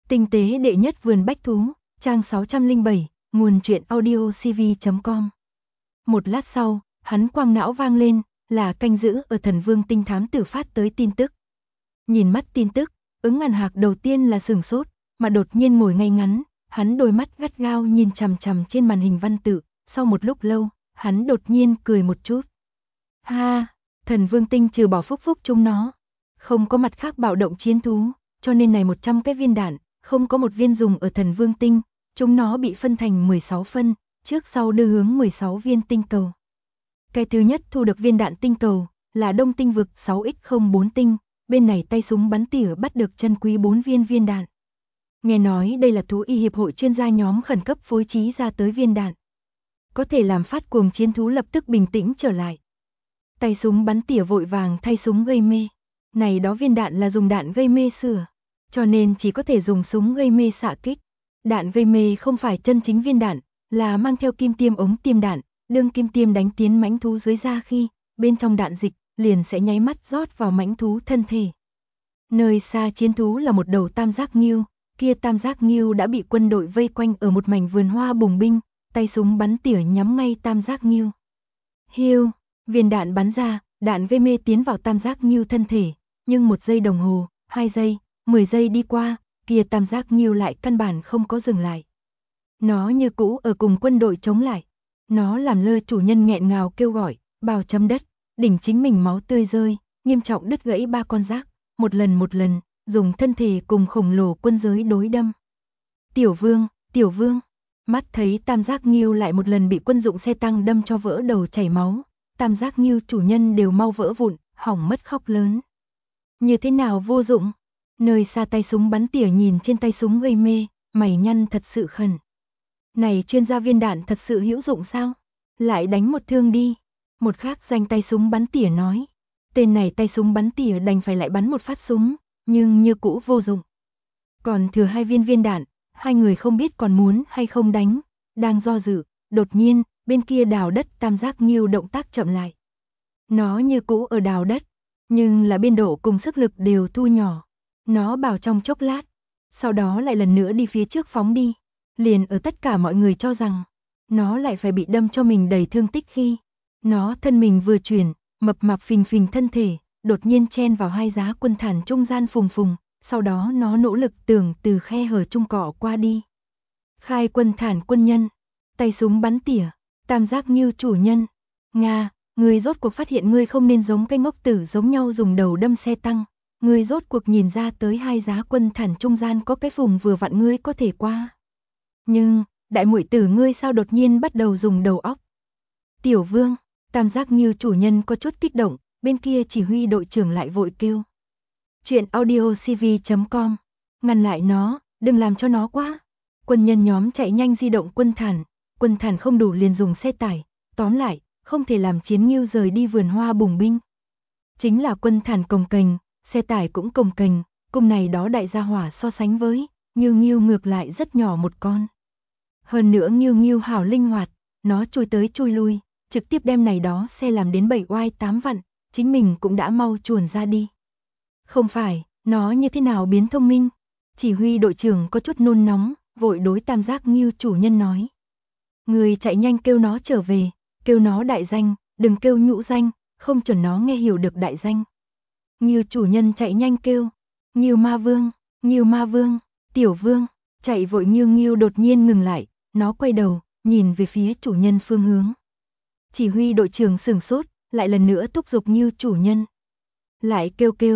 Tinh tế đệ nhất vườn bách thú, trang 607, nguồn truyện audio cv.com. Một lát sau, hắn quang não vang lên, là canh giữ ở Thần Vương Tinh thám tử phát tới tin tức. Nhìn mắt tin tức, Ứng Ngàn Hạc đầu tiên là sửng sốt, mà đột nhiên ngồi ngay ngắn, hắn đôi mắt gắt gao nhìn chằm chằm trên màn hình văn tự, sau một lúc lâu, hắn đột nhiên cười một chút. Ha, Thần Vương Tinh trừ bỏ phúc phúc chúng nó, không có mặt khác bạo động chiến thú, cho nên này 100 cái viên đạn, không có một viên dùng ở Thần Vương Tinh, chúng nó bị phân thành 16 phân, trước sau đưa hướng 16 viên tinh cầu. Cái thứ nhất thu được viên đạn tinh cầu, là Đông Tinh vực 6X04 tinh, bên này tay súng bắn tỉa bắt được chân quý 4 viên đạn. Nghe nói đây là thú y hiệp hội chuyên gia nhóm khẩn cấp phối trí ra tới viên đạn. Có thể làm phát cuồng chiến thú lập tức bình tĩnh trở lại. Tay súng bắn tỉa vội vàng thay súng gây mê. Này đó viên đạn là dùng đạn gây mê sửa, cho nên chỉ có thể dùng súng gây mê xạ kích. Đạn gây mê không phải chân chính viên đạn, là mang theo kim tiêm ống tiêm đạn, đương kim tiêm đánh tiến mãnh thú dưới da khi, bên trong đạn dịch, liền sẽ nháy mắt rót vào mãnh thú thân thể. Nơi xa chiến thú là một đầu tam giác nghưu, kia tam giác nghưu đã bị quân đội vây quanh ở một mảnh vườn hoa bùng binh, tay súng bắn tỉa nhắm ngay tam giác nghưu. Hiu, viên đạn bắn ra, đạn gây mê tiến vào tam giác nghưu thân thể, nhưng 1 giây đồng hồ, 2 giây, 10 giây đi qua, kia tam giác nghưu lại căn bản không có dừng lại. Nó như cũ ở cùng quân đội chống lại. Nó làm lơ chủ nhân nghẹn ngào kêu gọi, bào chấm đất, đỉnh chính mình máu tươi rơi, nghiêm trọng đứt gãy 3 con giác, một lần, dùng thân thể cùng khổng lồ quân giới đối đâm. Tiểu vương, mắt thấy tam giác nghưu lại một lần bị quân dụng xe tăng đâm cho vỡ đầu chảy máu, tam giác nghưu chủ nhân đều mau vỡ vụn, hỏng mất khóc lớn. Như thế nào vô dụng? Nơi xa tay súng bắn tỉa nhìn trên tay súng gây mê, mày nhăn thật sự khẩn. Này chuyên gia viên đạn thật sự hữu dụng sao? Lại đánh một thương đi. Một khác danh tay súng bắn tỉa nói. Tên này tay súng bắn tỉa đành phải lại bắn một phát súng, nhưng như cũ vô dụng. Còn thừa 2 viên đạn, hai người không biết còn muốn hay không đánh, đang do dự, đột nhiên, bên kia đào đất tam giác nghưu động tác chậm lại. Nó như cũ ở đào đất, nhưng là biên độ cùng sức lực đều thu nhỏ. Nó bảo trong chốc lát, sau đó lại lần nữa đi phía trước phóng đi. Liền ở tất cả mọi người cho rằng, nó lại phải bị đâm cho mình đầy thương tích khi, nó thân mình vừa chuyển, mập mạp phình phình thân thể, đột nhiên chen vào 2 giá quân thản trung gian phùng, sau đó nó nỗ lực tưởng từ khe hở trung cỏ qua đi. Khai quân thản quân nhân, tay súng bắn tỉa, tam giác nghưu chủ nhân, Nga, ngươi rốt cuộc phát hiện ngươi không nên giống cái ngốc tử giống nhau dùng đầu đâm xe tăng, ngươi rốt cuộc nhìn ra tới 2 giá quân thản trung gian có cái phùng vừa vặn ngươi có thể qua. Nhưng, đại muội tử ngươi sao đột nhiên bắt đầu dùng đầu óc? Tiểu vương, tam giác nghưu chủ nhân có chút kích động, bên kia chỉ huy đội trưởng lại vội kêu. Chuyện audio cv.com, ngăn lại nó, đừng làm cho nó quá. Quân nhân nhóm chạy nhanh di động quân thản không đủ liền dùng xe tải, tóm lại, không thể làm chiến nghưu rời đi vườn hoa bùng binh. Chính là quân thản cồng kềnh, xe tải cũng cồng kềnh, cùng này đó đại gia hỏa so sánh với, nghưu ngược lại rất nhỏ một con. Hơn nữa nghưu hảo linh hoạt, nó chui tới chui lui, trực tiếp đem này đó xe làm đến 7 oai 8 vặn, chính mình cũng đã mau chuồn ra đi. Không phải, nó như thế nào biến thông minh? Chỉ huy đội trưởng có chút nôn nóng, vội đối tam giác nghưu chủ nhân nói. Người chạy nhanh kêu nó trở về, kêu nó đại danh, đừng kêu nhũ danh, không chuẩn nó nghe hiểu được đại danh. Nghưu chủ nhân chạy nhanh kêu, Nghưu ma vương, tiểu vương, chạy vội nghưu đột nhiên ngừng lại, nó quay đầu, nhìn về phía chủ nhân phương hướng. Chỉ huy đội trưởng sửng sốt, lại lần nữa thúc giục Nghưu chủ nhân. Lại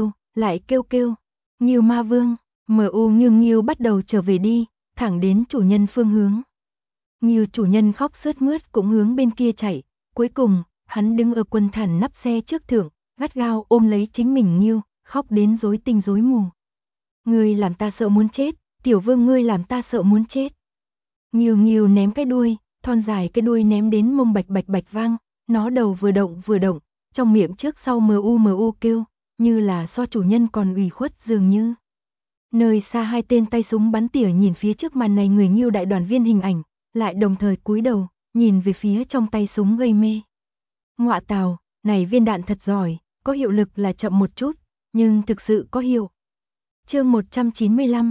kêu, Nghưu ma vương, Nghưu bắt đầu trở về đi, thẳng đến chủ nhân phương hướng. Nghưu chủ nhân khóc sướt mướt cũng hướng bên kia chạy, cuối cùng, hắn đứng ở quân thản nắp xe trước thượng, gắt gao ôm lấy chính mình Nghưu, khóc đến rối tinh rối mù. Ngươi làm ta sợ muốn chết, tiểu vương ngươi làm ta sợ muốn chết. Nghưu ném cái đuôi, thon dài cái đuôi ném đến mông bạch vang, nó đầu vừa động, trong miệng trước sau mu kêu, như là so chủ nhân còn ủy khuất dường như. Nơi xa 2 tên tay súng bắn tỉa nhìn phía trước màn này người Nghưu đại đoàn viên hình ảnh, lại đồng thời cúi đầu, nhìn về phía trong tay súng gây mê. Ngọa tào, này viên đạn thật giỏi, có hiệu lực là chậm một chút, nhưng thực sự có hiệu. Chương 195,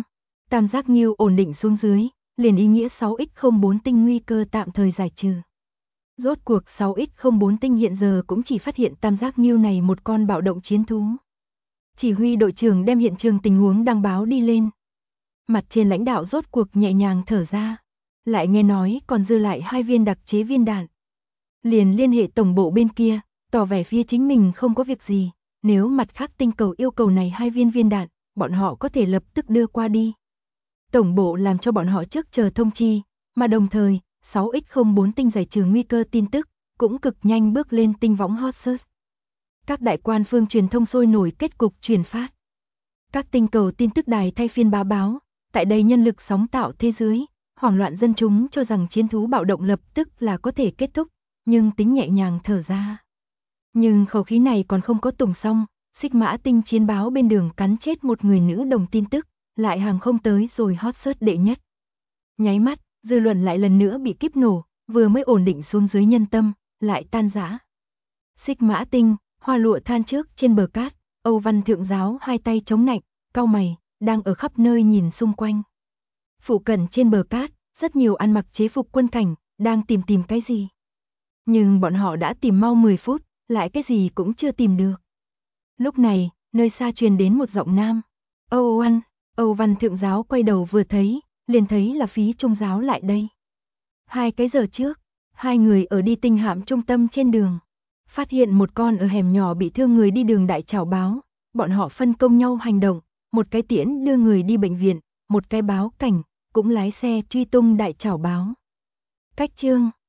tam giác Nghiêu ổn định xuống dưới, liền ý nghĩa 6x04 tinh nguy cơ tạm thời giải trừ. Rốt cuộc 6x04 tinh hiện giờ cũng chỉ phát hiện tam giác Nghiêu này một con bạo động chiến thú. Chỉ huy đội trưởng đem hiện trường tình huống đăng báo đi lên. Mặt trên lãnh đạo rốt cuộc nhẹ nhàng thở ra, lại nghe nói còn dư lại 2 viên đặc chế viên đạn. Liền liên hệ tổng bộ bên kia, tỏ vẻ phía chính mình không có việc gì, nếu mặt khác tinh cầu yêu cầu này 2 viên viên đạn, bọn họ có thể lập tức đưa qua đi. Tổng bộ làm cho bọn họ trước chờ thông chi, mà đồng thời, 6x04 tinh giải trừ nguy cơ tin tức, cũng cực nhanh bước lên tinh võng hot search. Các đại quan phương truyền thông sôi nổi kết cục truyền phát. Các tinh cầu tin tức đài thay phiên báo, tại đây nhân lực sóng tạo thế giới, hoảng loạn dân chúng cho rằng chiến thú bạo động lập tức là có thể kết thúc, nhưng tính nhẹ nhàng thở ra. Nhưng khẩu khí này còn không có tùng xong, Xích Mã Tinh chiến báo bên đường cắn chết một người nữ đồng tin tức, lại hàng không tới rồi hot search đệ nhất. Nháy mắt, dư luận lại lần nữa bị kíp nổ, vừa mới ổn định xuống dưới nhân tâm, lại tan rã. Xích Mã Tinh, hoa lụa than trước trên bờ cát, Âu Văn Thượng Giáo hai tay chống nạnh, cau mày, đang ở khắp nơi nhìn xung quanh. Phụ cận trên bờ cát, rất nhiều ăn mặc chế phục quân cảnh, đang tìm cái gì. Nhưng bọn họ đã tìm mau 10 phút, lại cái gì cũng chưa tìm được. Lúc này, nơi xa truyền đến một giọng nam. Âu Văn Thượng Giáo quay đầu vừa thấy, liền thấy là Phí Trung Giáo lại đây. 2 cái giờ trước, 2 người ở đi tinh hạm trung tâm trên đường. Phát hiện một con ở hẻm nhỏ bị thương người đi đường đại chảo báo, bọn họ phân công nhau hành động, một cái tiễn đưa người đi bệnh viện, một cái báo cảnh, cũng lái xe truy tung đại chảo báo. Cách chương